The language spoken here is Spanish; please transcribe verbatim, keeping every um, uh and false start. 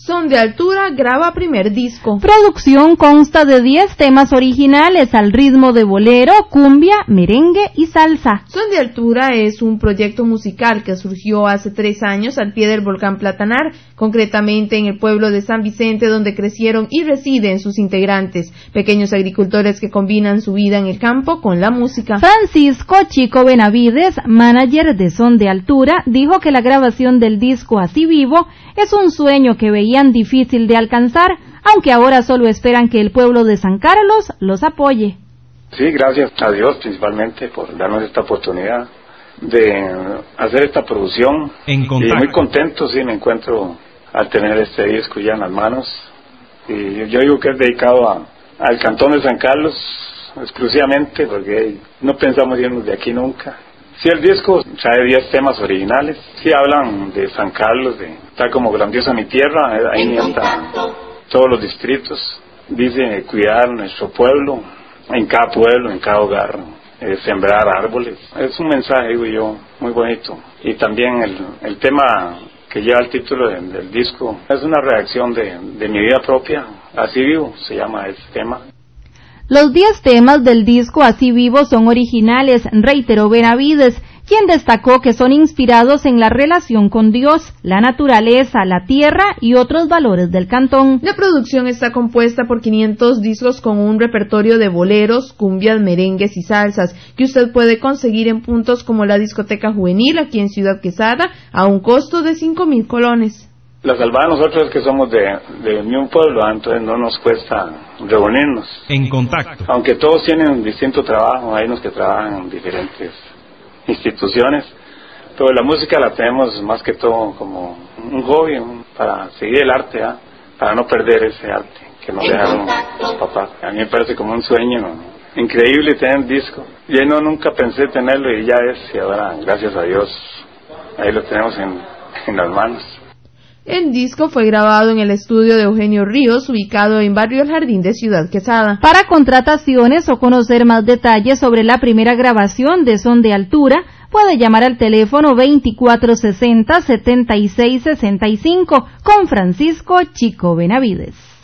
Son de Altura graba primer disco. Producción consta de diez temas originales al ritmo de bolero, cumbia, merengue y salsa. Son de Altura es un proyecto musical que surgió hace tres años al pie del volcán Platanar, concretamente en el pueblo de San Vicente, donde crecieron y residen sus integrantes, pequeños agricultores que combinan su vida en el campo con la música. Francisco Chico Benavides, manager de Son de Altura, dijo que la grabación del disco Así Vivo es un sueño que veían difícil de alcanzar, aunque ahora solo esperan que el pueblo de San Carlos los apoye. Sí, gracias a Dios principalmente por darnos esta oportunidad de hacer esta producción. Y muy contento, sí, me encuentro al tener este disco ya en las manos. Y yo digo que es dedicado a, al cantón de San Carlos exclusivamente, porque no pensamos irnos de aquí nunca. Sí, el disco trae diez temas originales, sí hablan de San Carlos, de está como grandiosa mi tierra, ahí están todos los distritos, dice cuidar nuestro pueblo, en cada pueblo, en cada hogar, eh, sembrar árboles, es un mensaje, digo yo, muy bonito. Y también el, el tema que lleva el título de, del disco es una reacción de, de mi vida propia, Así Vivo, se llama ese tema. Los diez temas del disco Así Vivo son originales, reiteró Benavides, quien destacó que son inspirados en la relación con Dios, la naturaleza, la tierra y otros valores del cantón. La producción está compuesta por quinientos discos con un repertorio de boleros, cumbias, merengues y salsas, que usted puede conseguir en puntos como la Discoteca Juvenil aquí en Ciudad Quesada, a un costo de cinco mil colones. La salvada de nosotros es que somos de, de un pueblo, entonces no nos cuesta reunirnos. En contacto. Aunque todos tienen un distinto trabajo, hay unos que trabajan en diferentes instituciones, pero la música la tenemos más que todo como un hobby, un, para seguir el arte, ¿eh? Para no perder ese arte que nos dejaron los papás. A mí me parece como un sueño, ¿no? Increíble tener un disco. Yo no nunca pensé tenerlo y ya es, y ahora, gracias a Dios, ahí lo tenemos en, en las manos. El disco fue grabado en el estudio de Eugenio Ríos, ubicado en Barrio El Jardín de Ciudad Quesada. Para contrataciones o conocer más detalles sobre la primera grabación de Son de Altura, puede llamar al teléfono veinticuatro sesenta, setenta y seis sesenta y cinco con Francisco Chico Benavides.